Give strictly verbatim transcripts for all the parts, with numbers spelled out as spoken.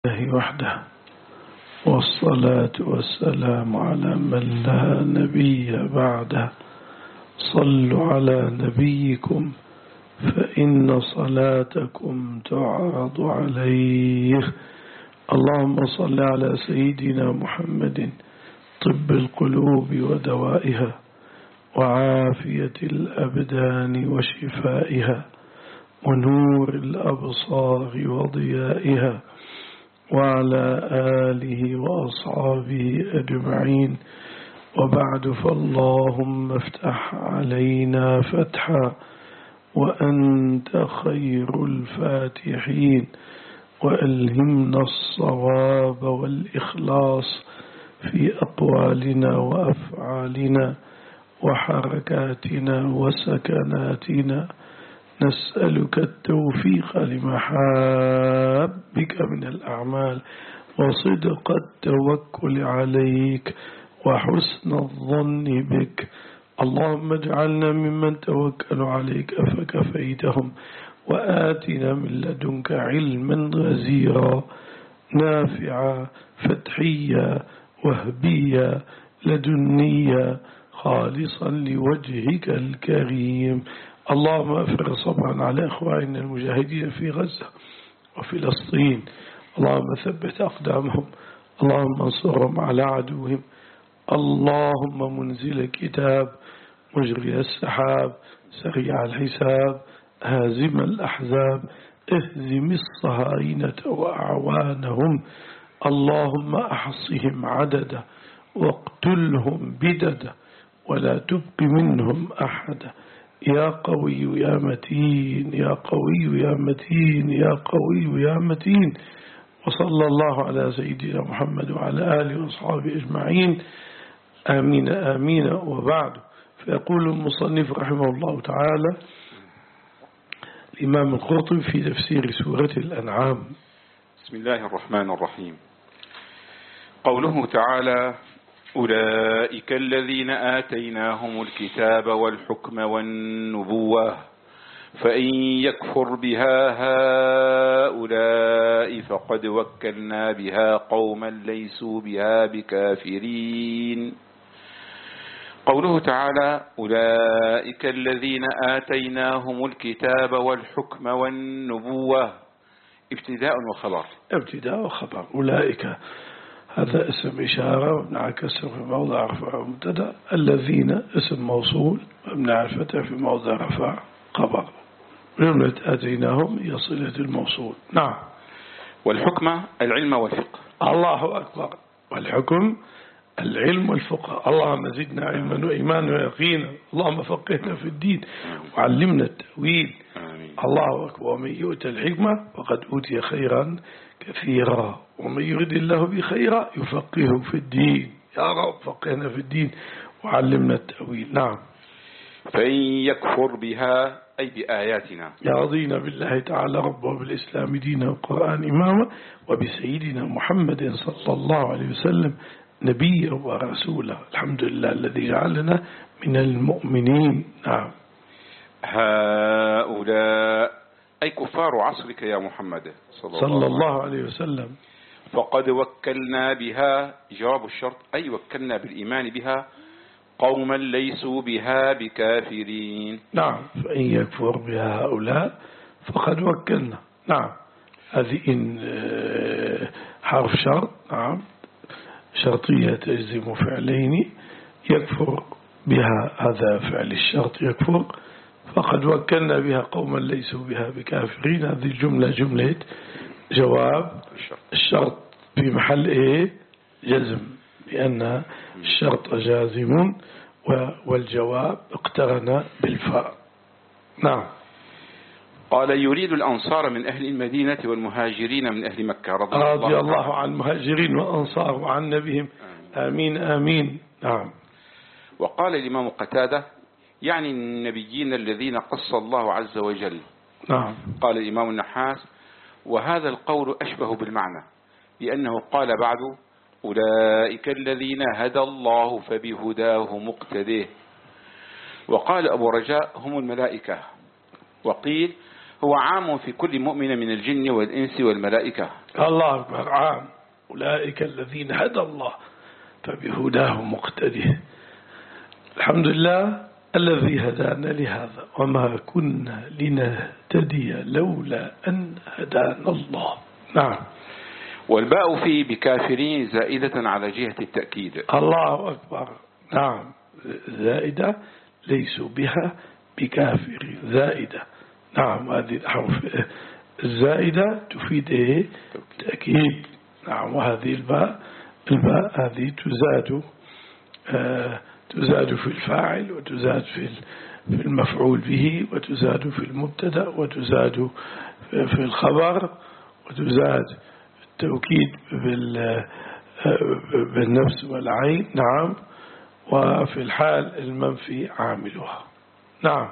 الله وحده، والصلاة والسلام على من لا نبي بعده. صلوا على نبيكم فإن صلاتكم تعرض عليه. اللهم صل على سيدنا محمد طب القلوب ودوائها وعافية الأبدان وشفائها ونور الأبصار وضيائها، وعلى آله وأصحابه أجمعين. وبعد، فاللهم افتح علينا فتحا وأنت خير الفاتحين، وألهمنا الصواب والإخلاص في أقوالنا وأفعالنا وحركاتنا وسكناتنا. نسألك التوفيق لمحابك من الأعمال وصدق التوكل عليك وحسن الظن بك. اللهم اجعلنا ممن توكلوا عليك فكفيتهم، وآتنا من لدنك علما غزيرا نافعا فتحيا وهبيا لدنيا خالصا لوجهك الكريم. اللهم افرغ صبرا على إخواننا المجاهدين في غزة وفلسطين. اللهم ثبت أقدامهم، اللهم انصرهم على عدوهم. اللهم منزل الكتاب، مجري السحاب، سريع الحساب، هازم الأحزاب، اهزم الصهاينة وأعوانهم. اللهم أحصهم عددا واقتلهم بددا ولا تبق منهم أحدا. يا قوي يا متين، يا قوي يا متين، يا قوي يا متين. وصلى الله على سيدنا محمد وعلى آله وأصحابه أجمعين. آمين آمين. وبعد، فيقول المصنف رحمه الله تعالى الإمام القرطبي في تفسير سورة الأنعام: بسم الله الرحمن الرحيم. قوله تعالى: أولئك الذين آتيناهم الكتاب والحكم والنبوة فإن يكفر بها هؤلاء فقد وكلنا بها قوما ليسوا بها بكافرين. قوله تعالى: أولئك الذين آتيناهم الكتاب والحكم والنبوة، ابتداء وخبر. ابتداء وخبر. أولئك هذا اسم إشارة ومبني على الكسر في موضع رفع مبتدأ. الذين اسم موصول مبني على الفتح في موضع رفع خبر. جملة آتيناهم هي صلة الموصول. نعم. والحكمة العلم والفقه. الله أكبر. والحكم العلم والفقه. اللهم زدنا علما وإيمانا ويقينا. اللهم فقهنا في الدين وعلمنا التأويل. آمين. الله أكبر. ومن يؤتى الحكمة وقد أوتي خيرا كثيرا، ومن يرد الله بخيرا يفقهه في الدين. يا رب فقهنا في الدين وعلمنا التأويل. نعم. فإن يكفر بها أي بآياتنا، يرضينا بالله تعالى ربا وبالإسلام دينا والقرآن إماما وبسيدنا محمد صلى الله عليه وسلم نبيا ورسولا. الحمد لله الذي جعلنا من المؤمنين. نعم. هؤلاء أي كفار عصرك يا محمد صلى, صلى الله عليه وسلم. فقد وكلنا بها جواب الشرط، أي وكلنا بالإيمان بها قوما ليسوا بها بكافرين. نعم. فإن يكفر بها هؤلاء فقد وكلنا. نعم. هذه إن حرف شرط. نعم. شرطية تجزم فعلين. يكفر بها هذا فعل الشرط يكفر. فقد وكلنا بها قوما ليسوا بها بكافرين. هذه الجملة جملة جواب الشرط في محل ايه؟ جزم، لأن الشرط جازم والجواب اقترن بالفاء. نعم. قال: يريد الأنصار من أهل المدينة والمهاجرين من أهل مكة رضي, رضي الله عن المهاجرين والأنصار وعن نبيهم. آمين آمين. نعم. وقال الإمام قتادة: يعني النبيين الذين قص الله عز وجل. نعم. قال الإمام النحاس: وهذا القول أشبه بالمعنى، لأنه قال بعد: أولئك الذين هدى الله فبهداه مقتديه. وقال أبو رجاء: هم الملائكة. وقيل: هو عام في كل مؤمن من الجن والإنس والملائكة. الله أكبر، عام. أولئك الذين هدى الله فبهداه مقتده. الحمد لله الذي هدانا لهذا وما كنا لنهتدي لولا أن هدانا الله. نعم. والباء في بكافرين زائدة على جهة التأكيد. الله أكبر. نعم، زائدة ليسوا بها بكافر، زائدة. نعم، هذه الحرف الزائدة تفيد إيه؟ تأكيد. نعم. وهذه الباء الباء هذه تزاد آه تزاد في الفاعل، وتزاد في في المفعول به، وتزاد في المبتدأ، وتزاد في الخبر، وتزاد التوكيد بالنفس والعين. نعم. وفي الحال المنفي عاملها. نعم.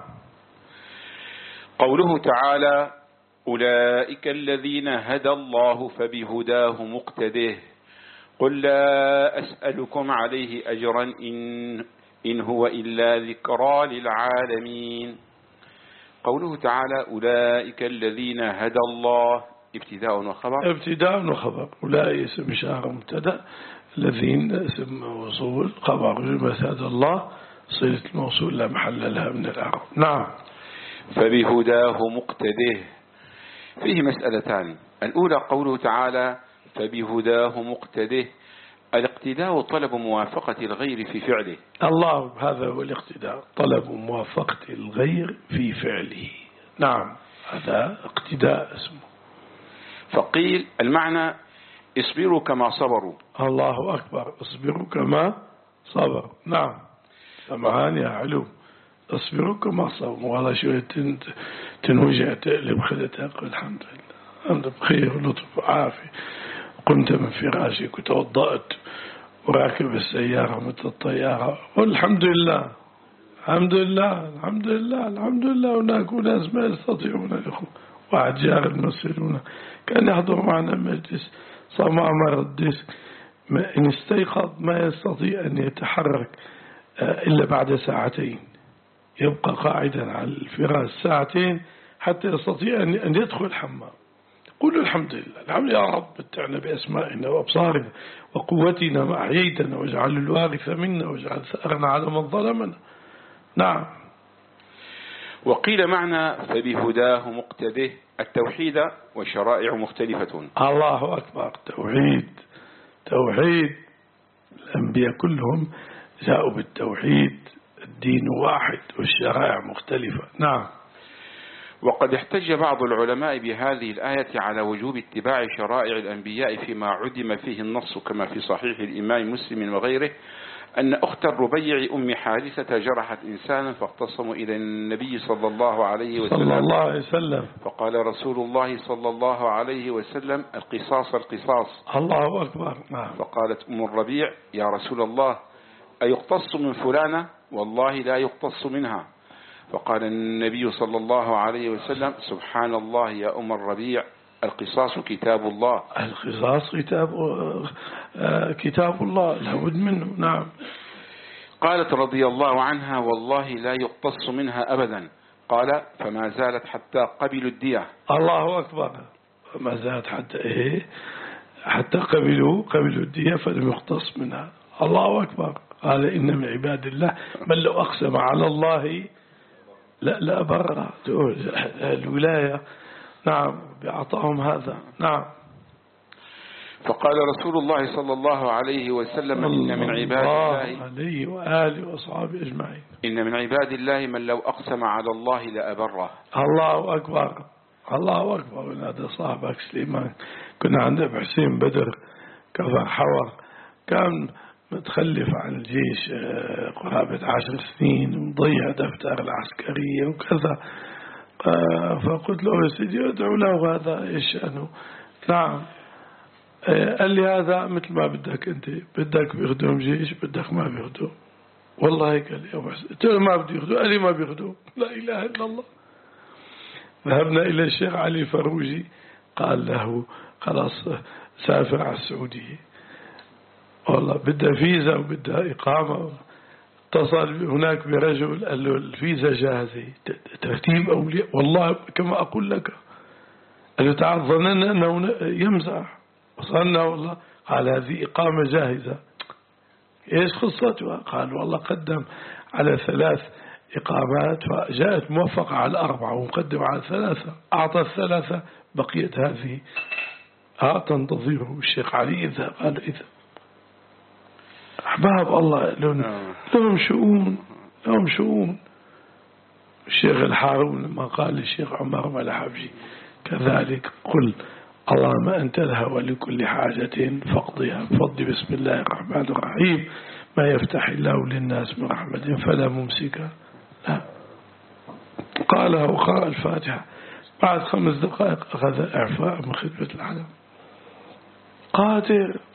قوله تعالى أولئك الذين هدى الله فبهداه مقتده قل لا أسألكم عليه أجرا إن, إن هو إلا ذكرى للعالمين. قوله تعالى أولئك الذين هدى الله ابتداء وخبر. ابتداء وخبر. أولئك اسم إشارة مبتدأ، الذين اسم موصول خبر. جملة هدى الله صلة الموصول لا محل لها من الأعراب. نعم. فبهداه مقتده. فيه مسألتان. الأولى قوله تعالى فبهداه مقتده، الاقتداء طلب موافقة الغير في فعله. الله، هذا هو الاقتداء، طلب موافقة الغير في فعله. نعم، هذا اقتداء اسمه. فقيل المعنى اصبروا كما صبروا. الله أكبر، اصبروا كما صبروا. نعم، سمعان يا علوم، اصبروا كما صبروا. والله شوية تنوجع تقلب خدتها. قل الحمد لله، أنت بخير ولطف وعافية. قمت من فراشك وتوضأت وراكب السيارة مثل الطيارة، والحمد لله الحمد لله الحمد لله الحمد لله. هناك ناس ما يستطيعون الإخوة، واحد جار المسؤولون كان يحضر معنا مجلس صمع مرة الديسك، إن استيقظ ما يستطيع أن يتحرك إلا بعد ساعتين، يبقى قاعدا على الفراش ساعتين حتى يستطيع أن يدخل الحمام. قولوا الحمد لله الحمد لله يا رب، متعنا بأسمائنا وأبصارنا وقوتنا ما أحييتنا، واجعل الوارث منا واجعل ثأرنا على من ظلمنا. نعم. وقيل معنى فبهداه مقتده التوحيد وشرائع مختلفة. الله أكبر، توحيد توحيد. الأنبياء كلهم جاءوا بالتوحيد، الدين واحد والشرائع مختلفة. نعم. وقد احتج بعض العلماء بهذه الآية على وجوب اتباع شرائع الأنبياء فيما عدم فيه النص، كما في صحيح الإمام مسلم وغيره أن أخت الربيع أم حارثة جرحت إنسانا فاختصموا إلى النبي صلى الله عليه وسلم, صلى الله عليه وسلم فقال رسول الله صلى الله عليه وسلم القصاص القصاص. الله أكبر. نعم. فقالت أم الربيع يا رسول الله أيقتص من فلانة؟ والله لا يقتص منها. فقال النبي صلى الله عليه وسلم سبحان الله يا أم الربيع القصاص كتاب الله. القصاص كتاب كتاب الله لابد منه. نعم. قالت رضي الله عنها والله لا يقتص منها أبدا. قال فما زالت حتى قبلوا الدية. الله أكبر. فما زالت حتى إيه حتى قبلوا قبلوا الدية فلم يقتص منها. الله أكبر. قال إن من عباد الله من لو أقسم على الله لا لا برا الولاية. نعم، بأعطاهم هذا. نعم. فقال رسول الله صلى الله عليه وسلم إن من عباد الله عليه وآله وأصحابه أجمعين إن من عباد الله من لو أقسم على الله لأبره. الله أكبر. الله أكبر. هذا صاحبك سليمان كنا عند أبو حسين بدر كفر حور، كان متخلف عن الجيش قرابة عشر سنين ومضيع دفتر العسكرية وكذا. فقلت له يا سيدي ادعو له، هذا ايش شأنه؟ نعم. قال لي هذا مثل ما بدك انت، بدك بيخدم جيش بدك ما بيخدم. والله قال لي ابو حسين، قلت له ما بدي يخدم، قال لي ما بيخدم. لا اله الا الله. ذهبنا الى الشيخ علي فروجي قال له خلاص سافر على السعودية، والله بدها فيزا وبدها إقامة. اتصل هناك برجل قال له الفيزا جاهزة، ترتيب أولياء، والله كما أقول لك. قال له تعال، ظننا أنه يمزح، وصلنا والله. قال هذه إقامة جاهزة. إيش قصتها؟ قال والله قدم على ثلاث إقامات فجاءت موفقة على أربعة ومقدم على ثلاثة، أعطى الثلاثة، بقيت هذه ها تنتظره الشيخ علي إذا قال إذا. أحباب الله لهم, لهم شؤون لهم شؤون. الشيخ الحارون لما قال للشيخ عمر ملحبجي كذلك قل اللهم أنت الهوى لكل حاجة فاقضيها فضي بسم الله الرحمن الرحيم ما يفتح الله للناس من رحمة فلا ممسك لا. قالها وقرأ الفاتحة. بعد خمس دقائق أخذ الإعفاء من خدمة العالم. قادر.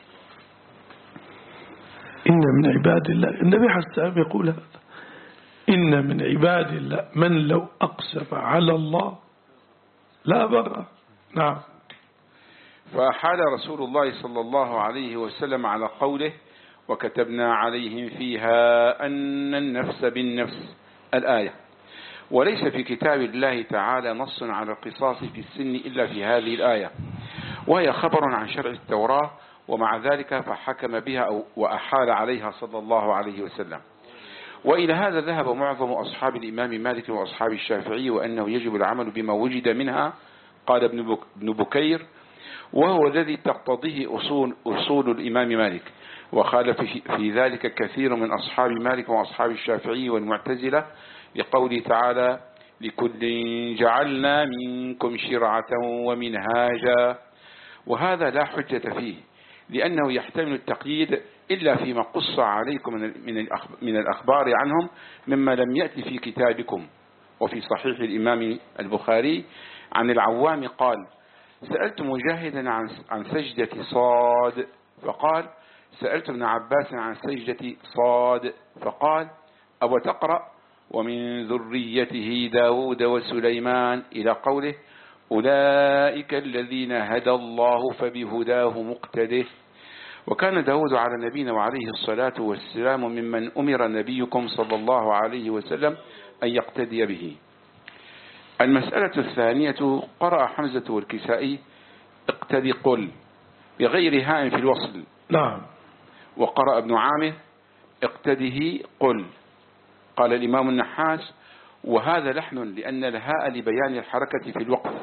إن من عباد الله، النبي حسام يقول هذا، إن من عباد الله من لو أقسم على الله لا بر. نعم. فأحال رسول الله صلى الله عليه وسلم على قوله وكتبنا عليهم فيها أن النفس بالنفس الآية. وليس في كتاب الله تعالى نص على القصاص في السن إلا في هذه الآية، وهي خبر عن شرع التوراة، ومع ذلك فحكم بها وأحال عليها صلى الله عليه وسلم. وإلى هذا ذهب معظم أصحاب الإمام مالك وأصحاب الشافعي، وأنه يجب العمل بما وجد منها. قال ابن بكير وهو الذي تقتضيه أصول, أصول الإمام مالك، وخالف في ذلك كثير من أصحاب مالك وأصحاب الشافعي والمعتزلة، لقوله تعالى لكل جعلنا منكم شرعة ومنهاجا، وهذا لا حجة فيه لأنه يحتمل التقييد إلا فيما قص عليكم من الأخبار عنهم مما لم يأتي في كتابكم. وفي صحيح الإمام البخاري عن العوام قال سألت مجاهدا عن سجدة صاد فقال سألت ابن عباس عن سجدة صاد فقال أو تقرأ ومن ذريته داود وسليمان إلى قوله أولئك الذين هدى الله فبهداه مقتده. وكان داود على نبينا وعليه الصلاة والسلام ممن أمر نبيكم صلى الله عليه وسلم أن يقتدي به. المسألة الثانية قرأ حمزة والكسائي اقتدي قل بغير هاء في الوصل. نعم. وقرأ ابن عامر اقتده قل. قال الإمام النحاس وهذا لحن لأن الهاء لبيان الحركة في الوقف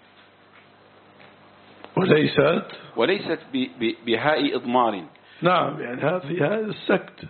وليست وليست بهاء إضمار. نعم، يعني هذه هذا السكت.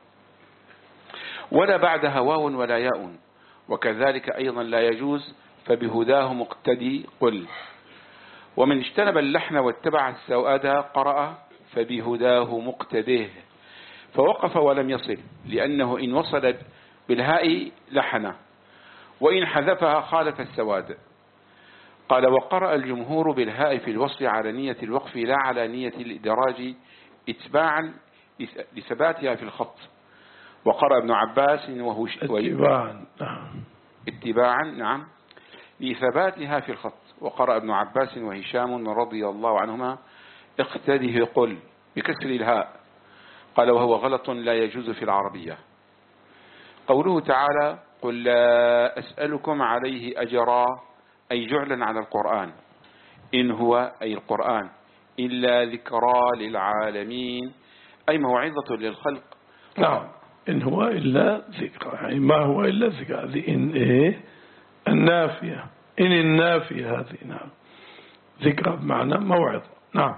ولا بعدها واو ولا ياء، وكذلك أيضا لا يجوز فبهداه مقتدي قل. ومن اجتنب اللحن واتبع السواد قرأ فبهداه مقتده، فوقف ولم يصل لأنه إن وصل بالهاء لحن وإن حذفها خالف السواد. قال وقرأ الجمهور بالهاء في الوصل على نية الوقف لا على نية الإدراج اتباعا لثباتها في الخط. وقرأ ابن عباس وهو اتباعا اتباعا نعم لثباتها في الخط. وقرأ ابن عباس وهشام رضي الله عنهما اقتده قل بكسر الهاء. قال وهو غلط لا يجوز في العربية. قوله تعالى قل لا أسألكم عليه أجرا أي جعلا على القرآن، إن هو أي القرآن إلا ذكرى للعالمين أي موعظة للخلق. نعم، إن هو إلا ذكرى، يعني ما هو إلا ذكرى. هذه إن إيه النافية، إن النافية هذه. نعم، ذكرى بمعنى موعظة. نعم.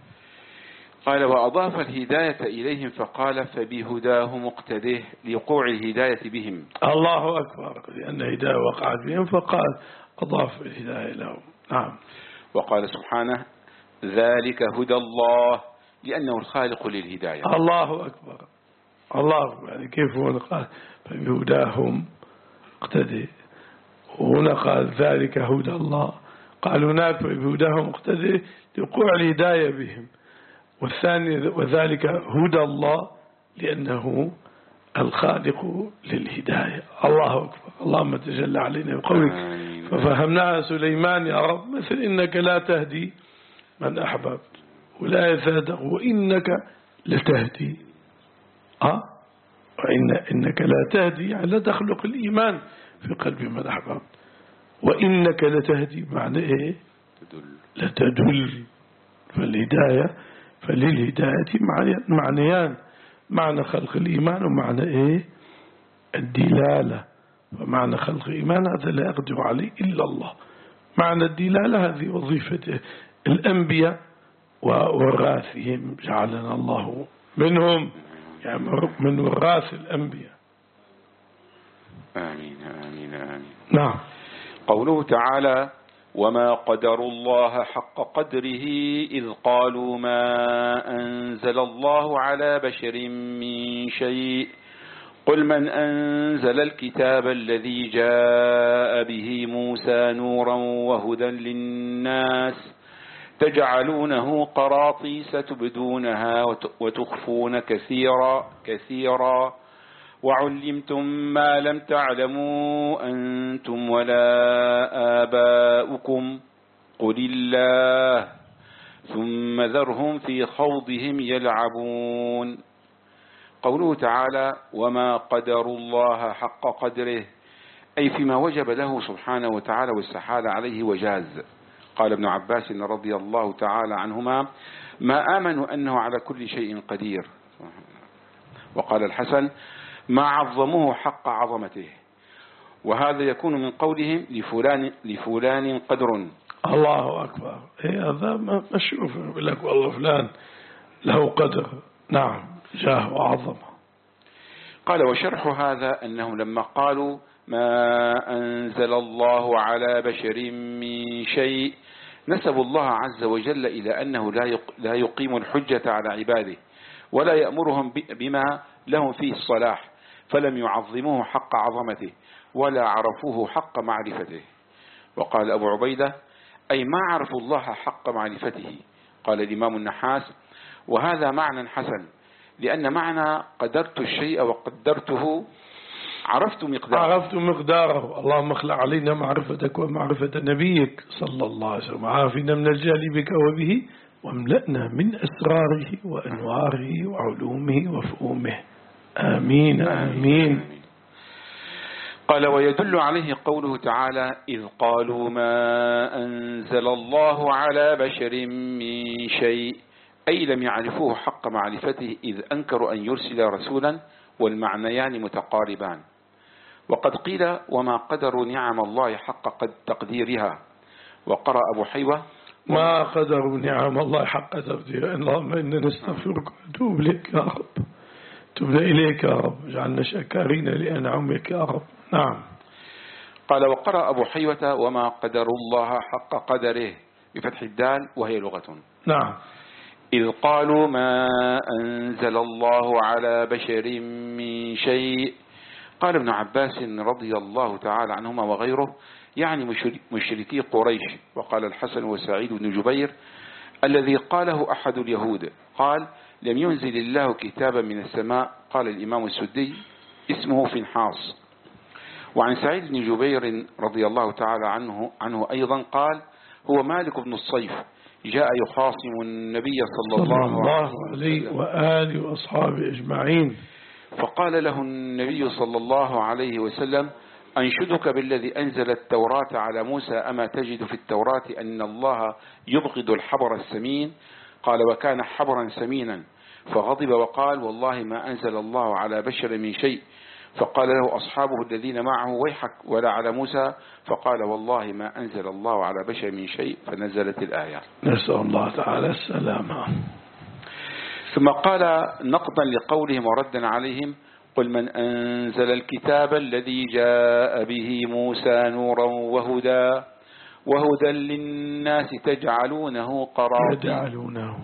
قال وأضاف الهداية إليهم فقال فبهداه مقتده لوقوع الهداية بهم. الله أكبر، لأن الهداية وقعت بهم فقال أضاف الهداية لهم. نعم. وقال سبحانه ذلك هدى الله لأنه الخالق للهداية. الله أكبر، الله أكبر. يعني كيف هو قال فبهداهم اقتدي، وهنا قال ذلك هدى الله. قال هناك فبهداهم اقتدي لوقوع الهداية بهم، والثاني وذلك هدى الله لأنه الخالق للهداية. الله أكبر. اللهم تجلى علينا بقولك ففهمناها سليمان يا رب مثل إنك لا تهدي من أحببت ولا يزادق وإنك لتهدي. أه؟ وإن إنك لا تهدي يعني لا تخلق الإيمان في قلب من أحببت، وإنك لتهدي معنى إيه؟ لتدل. فالهداية فللهداية معنيان، معنى خلق الإيمان ومعنى إيه؟ الدلالة. فمعنى خلق الإيمان هذا لا يقدر عليه إلا الله. معنى الدلالة هذه وظيفة الأنبياء ووراثهم، جعلنا الله منهم، يعني من وراث الأنبياء. آمين آمين آمين. نعم. قوله تعالى: وما قدروا الله حق قدره إذ قالوا ما أنزل الله على بشر من شيء قل من أنزل الكتاب الذي جاء به موسى نورا وهدى للناس تجعلونه قراطيس تبدونها وتخفون كثيرا كثيرا وعلمتم ما لم تعلموا أنتم ولا آباؤكم قل الله ثم ذرهم في خوضهم يلعبون. قوله تعالى: وما قدروا الله حق قدره، أي فيما وجب له سبحانه وتعالى واستحال عليه وجاز. قال ابن عباس رضي الله تعالى عنهما: ما آمنوا أنه على كل شيء قدير. وقال الحسن: ما عظموه حق عظمته. وهذا يكون من قولهم لفلان, لفلان قدر. الله أكبر. إيه هذا مشروف يقول لك والله فلان له قدر. نعم، جاه وعظمه. قال: وشرح هذا أنهم لما قالوا ما أنزل الله على بشر من شيء نسبوا الله عز وجل إلى أنه لا يقيم الحجة على عباده ولا يأمرهم بما لهم فيه الصلاح، فلم يعظموه حق عظمته ولا عرفوه حق معرفته. وقال أبو عبيدة: أي ما عرفوا الله حق معرفته. قال الإمام النحاس: وهذا معنى حسن، لأن معنى قدرت الشيء وقدرته عرفت مقداره عرفت مقداره. اللهم اخلع علينا معرفتك ومعرفة نبيك صلى الله عليه وسلم، عافنا من الجهل بك وبه واملأنا من أسراره وأنواره وعلومه وفهومه. آمين آمين. قال: ويدل عليه قوله تعالى: إذ قالوا ما أنزل الله على بشر من شيء، أي لم يعرفوه حق معرفته إذ أنكروا أن يرسل رسولا، والمعنيان متقاربان. وقد قيل: وما قدروا نعم الله حق قد تقديرها. وقرأ أبو حيوة: ما قدروا نعم الله حق تقديرها. اللهم إنا نستغفرك ونتوب إليك يا رب، تبنا إليك يا رب، جعلنا شاكرين لأنعمك يا رب. نعم. قال: وقرأ أبو حيوة: وما قدروا الله حق قدره بفتح الدال وهي لغة. نعم. إذ قالوا ما أنزل الله على بشر من شيء. قال ابن عباس رضي الله تعالى عنهما وغيره: يعني مشركي قريش. وقال الحسن وسعيد بن جبير: الذي قاله أحد اليهود قال: لم ينزل الله كتابا من السماء. قال الإمام السدي: اسمه فنحاص. وعن سعيد بن جبير رضي الله تعالى عنه عنه أيضا قال: هو مالك بن الصيف جاء يخاصم النبي صلى الله, الله عليه وآله وأصحابه أجمعين، فقال له النبي صلى الله عليه وسلم: أنشدك بالذي أنزل التوراة على موسى، أما تجد في التوراة أن الله يبغض الحبر السمين؟ قال: وكان حبرا سمينا. فغضب وقال: والله ما أنزل الله على بشر من شيء. فقال له أصحابه الذين معه: ويحك ولا على موسى. فقال: والله ما أنزل الله على بشر من شيء. فنزلت الآية. نسأل الله تعالى السلامة. ثم قال نقضا لقولهم وردا عليهم: قل من أنزل الكتاب الذي جاء به موسى نورا وهدى وهدى للناس تجعلونه قراطيس يجعلونه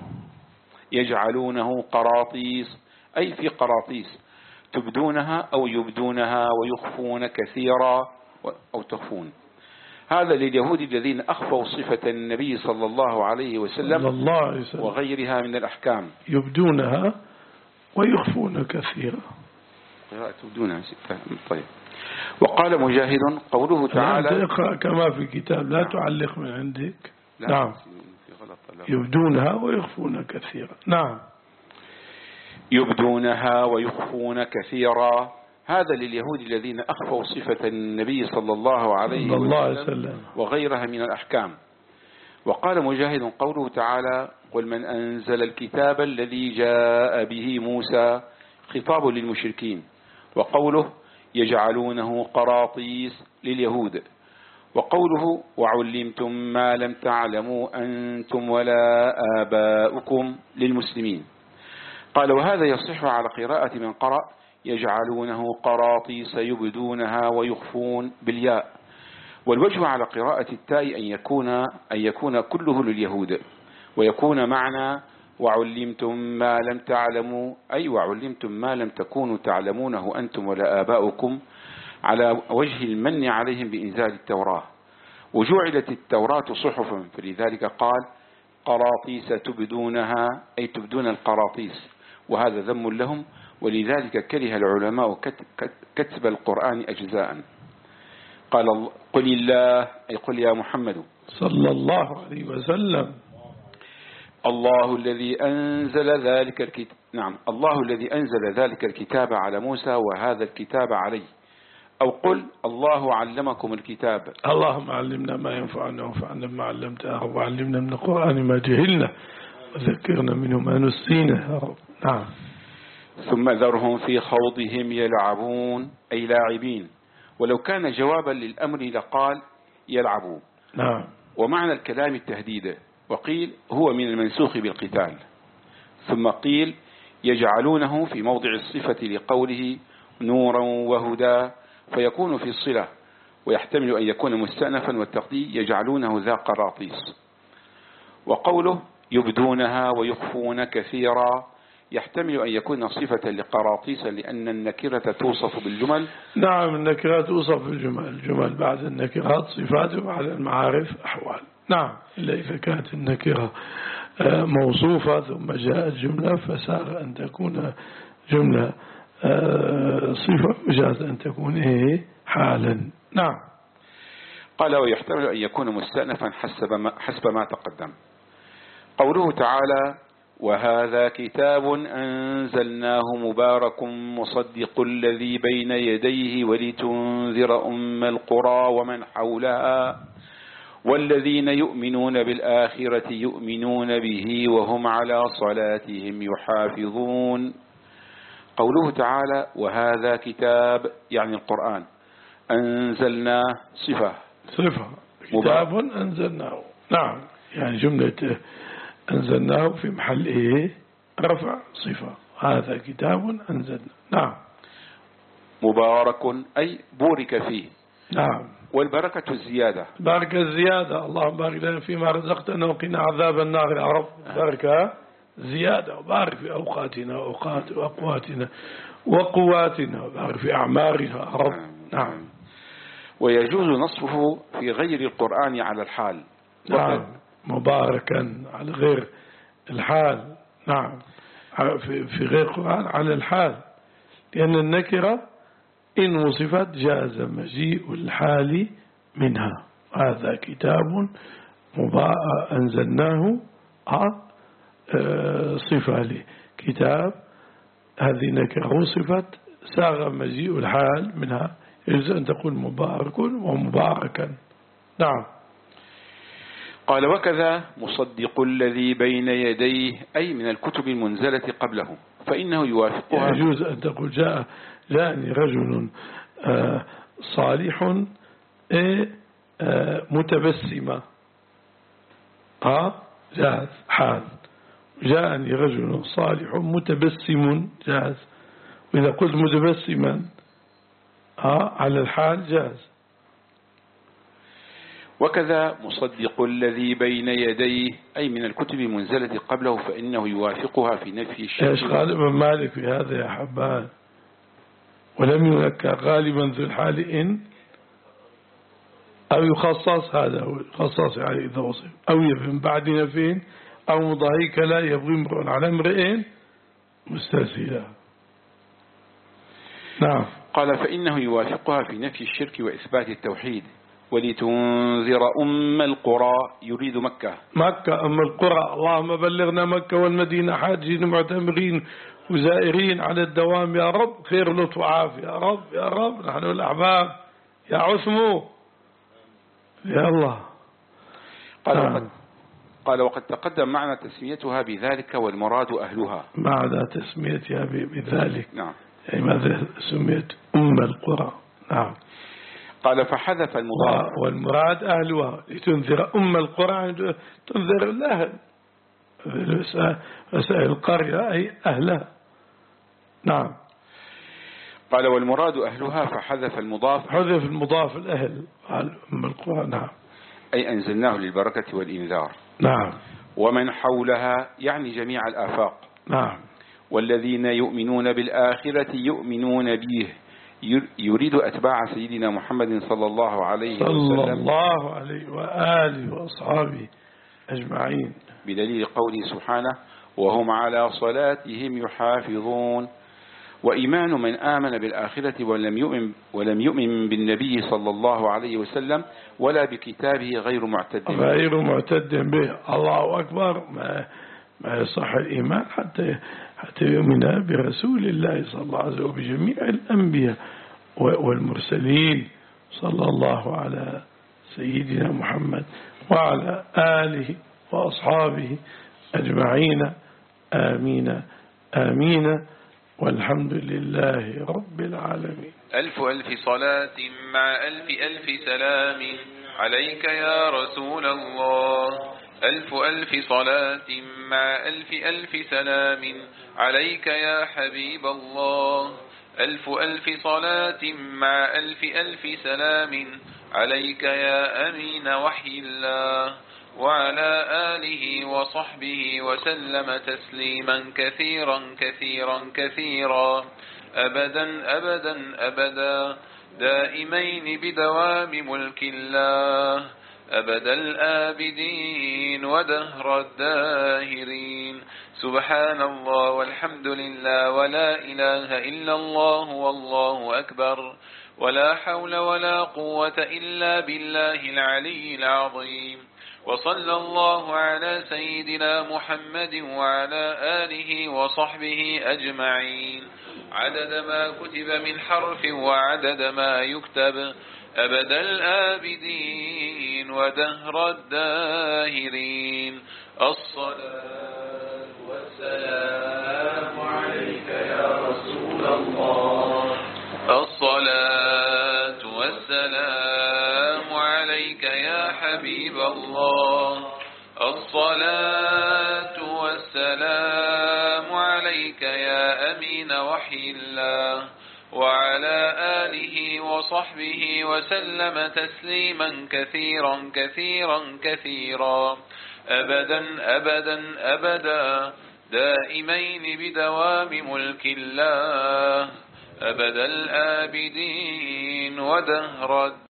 يجعلونه قراطيس أي في قراطيس تبدونها أو يبدونها ويخفون كثيرا أو تخفون. هذا لليهود الذين أخفوا صفة النبي صلى الله عليه وسلم, صلى الله عليه وسلم وغيرها من الأحكام. يبدونها ويخفون كثيرا. تبدونها طيب. وقال مجاهد: قوله تعالى: اقرأ كما في الكتاب، لا تعلق من عندك. نعم. يبدونها ويخفون كثيرا. نعم. يبدونها ويخفون كثيرا. هذا لليهود الذين أخفوا صفة النبي صلى الله عليه وسلم وغيرها من الأحكام. وقال مجاهد قوله تعالى قل من أنزل الكتاب الذي جاء به موسى خطاب للمشركين، وقوله يجعلونه قراطيس لليهود، وقوله وعلمتم ما لم تعلموا أنتم ولا آباؤكم للمسلمين. قال وهذا يصح على قراءة من قرأ يجعلونه قراطيس يبدونها ويخفون بالياء، والوجه على قراءة التاء أن يكون, أن يكون كله لليهود، ويكون معنى وعلمتم ما لم تعلموا أي وعلمتم ما لم تكونوا تعلمونه أنتم ولا آباؤكم، على وجه المن عليهم بإنزال التوراة. وجعلت التوراة صحفا، فلذلك قال قراطيس تبدونها أي تبدون القراطيس، وهذا ذم لهم، ولذلك كره العلماء كتب القرآن أجزاء. قال قل الله أي قل يا محمد صلى الله عليه وسلم الله الذي أنزل ذلك الكتاب نعم الله الذي أنزل ذلك الكتاب على موسى وهذا الكتاب عليه، أو قل الله علمكم الكتاب. اللهم علمنا ما ينفعنا وانفعنا بما علمتنا، وعلمنا من القرآن ما جهلنا وذكرنا منه ما نسينا يا رب. نعم. ثم ذرهم في خوضهم يلعبون أي لاعبين، ولو كان جوابا للأمر لقال يلعبوا. نعم. ومعنى الكلام التهديد، وقيل هو من المنسوخ بالقتال. ثم قيل يجعلونه في موضع الصفة لقوله نورا وهدى، فيكون في الصلة، ويحتمل أن يكون مستأنفا، والتقدير يجعلونه ذا قراطيس. وقوله يبدونها ويخفون كثيرا يحتمل أن يكون صفة لقراطيس، لأن النكرة توصف بالجمل. نعم، النكرات توصف بالجمل، الجمل بعد النكرات صفات وبعد المعارف أحوال. نعم، إلا إذا كانت النكرة موصوفة ثم جاءت جملة فسار أن تكون جملة صفة، وجاءت أن تكون إيه حالا. نعم. قال ويحتمل أن يكون مستأنفا حسب ما, حسب ما تقدم. قوله تعالى وهذا كتاب أنزلناه مبارك مصدق الذي بين يديه ولتنذر أم القرى ومن حولها والذين يؤمنون بالآخرة يؤمنون به وهم على صلاتهم يحافظون. قوله تعالى وهذا كتاب يعني القرآن أنزلناه صفة صفة كتاب أنزلناه. نعم، يعني جملة أنزلناه في محل إيه رفع صفة، هذا كتاب أنزلناه. نعم. مبارك أي بورك فيه. نعم. والبركة الزيادة، بركة الزيادة، اللهم بارك لنا فيما رزقتنا وقنا عذاب النار يا رب. بركة زيادة، وبارك في أوقاتنا وأوقات وأقواتنا وقواتنا، وبارك في أعمارنا يا رب. نعم. ويجوز نصفه في غير القرآن على الحال. نعم، مباركا على غير الحال. نعم، في غير القرآن على الحال، لأن النكرة إن وصفت جاز مجيء الحال منها. هذا كتاب أنزلناه صفة لكتاب، هذه نكرة وصفت ساغ مجيء الحال منها، يجوز أن تقول مبارك ومباركا. نعم. قال وكذا مصدق الذي بين يديه أي من الكتب المنزلة قبله، فإنه يوافقها. يجوز أن تقول جاء جاءني رجل صالح متبسمة، ها جاز حال. جاءني رجل صالح متبسم جاز، وإذا قلت متبسما ها على الحال جاز. وكذا مصدق الذي بين يديه أي من الكتب المنزلة قبله، فإنه يوافقها في نفي الشك. ايش قال ابن مالك في هذا يا حبان؟ ولم ينكر غالبا ذو الحال إن أو يخصص، هذا هو يخصص يعني إذا وصف، أو يفهم بعد نفين أو مضاهيك لا يبغي امرؤ على امرئ مستسهلا. نعم. قال فإنه يوافقها في نفي الشرك وإثبات التوحيد، ولتنذر أم القرى يريد مكة. مكة أم القرى. اللهم بلغنا مكة والمدينة حاجين معتمرين وزائرين على الدوام يا رب. خير لطف وعافية يا رب يا رب. نحن الأحباب يا عثمو يا الله. قال وقد, قال وقد تقدم معنا تسميتها بذلك والمراد أهلها. بعد تسميتها بذلك نعم. يعني ماذا سميت أم القرى. نعم. قال فحذف المضاف والمراد أهلها لتنذر أم القرى تنذر الأهل مسائل القرية أي أهلها. نعم. قال والمراد أهلها فحذف المضاف حذف المضاف الأهل قال أم القرى. نعم. أي أنزلناه للبركة والإنذار. نعم. ومن حولها يعني جميع الآفاق. نعم. والذين يؤمنون بالآخرة يؤمنون به يريد أتباع سيدنا محمد صلى الله عليه وسلم صلى الله عليه وآله وأصحابه أجمعين بدليل قوله سبحانه وهم على صلاتهم يحافظون. وإيمان من آمن بالآخرة ولم يؤمن, ولم يؤمن بالنبي صلى الله عليه وسلم ولا بكتابه غير معتد به. غير معتد به. الله أكبر. ما, ما يصح الإيمان حتى حتى يؤمن برسول الله صلى الله عليه وسلم وبجميع الأنبياء والمرسلين صلى الله على سيدنا محمد وعلى آله وأصحابه أجمعين. آمين آمين والحمد لله رب العالمين. ألف ألف صلاة مع ألف ألف سلام عليك يا رسول الله. ألف ألف صلاة مع ألف ألف سلام عليك يا حبيب الله. ألف ألف صلاة مع ألف ألف سلام عليك يا أمين وحي الله وعلى آله وصحبه وسلم تسليما كثيرا كثيرا كثيرا أبدا أبدا أبدا دائمين بدوام ملك الله أبد الآبدين ودهر الداهرين. سبحان الله والحمد لله ولا إله إلا الله والله أكبر ولا حول ولا قوة إلا بالله العلي العظيم. وصلى الله على سيدنا محمد وعلى آله وصحبه أجمعين عدد ما كتب من حرف وعدد ما يكتب أبد الآبدين ودهر الداهرين. الصلاة والسلام عليك يا رسول الله. الصلاة والسلام عليك يا حبيب الله. الصلاة والسلام عليك يا أمين وحي الله وعلى آله وصحبه وسلم تسليما كثيرا كثيرا كثيرا أبدا أبدا أبدا دائمين بدوام ملك الله أبد الآبدين ودهر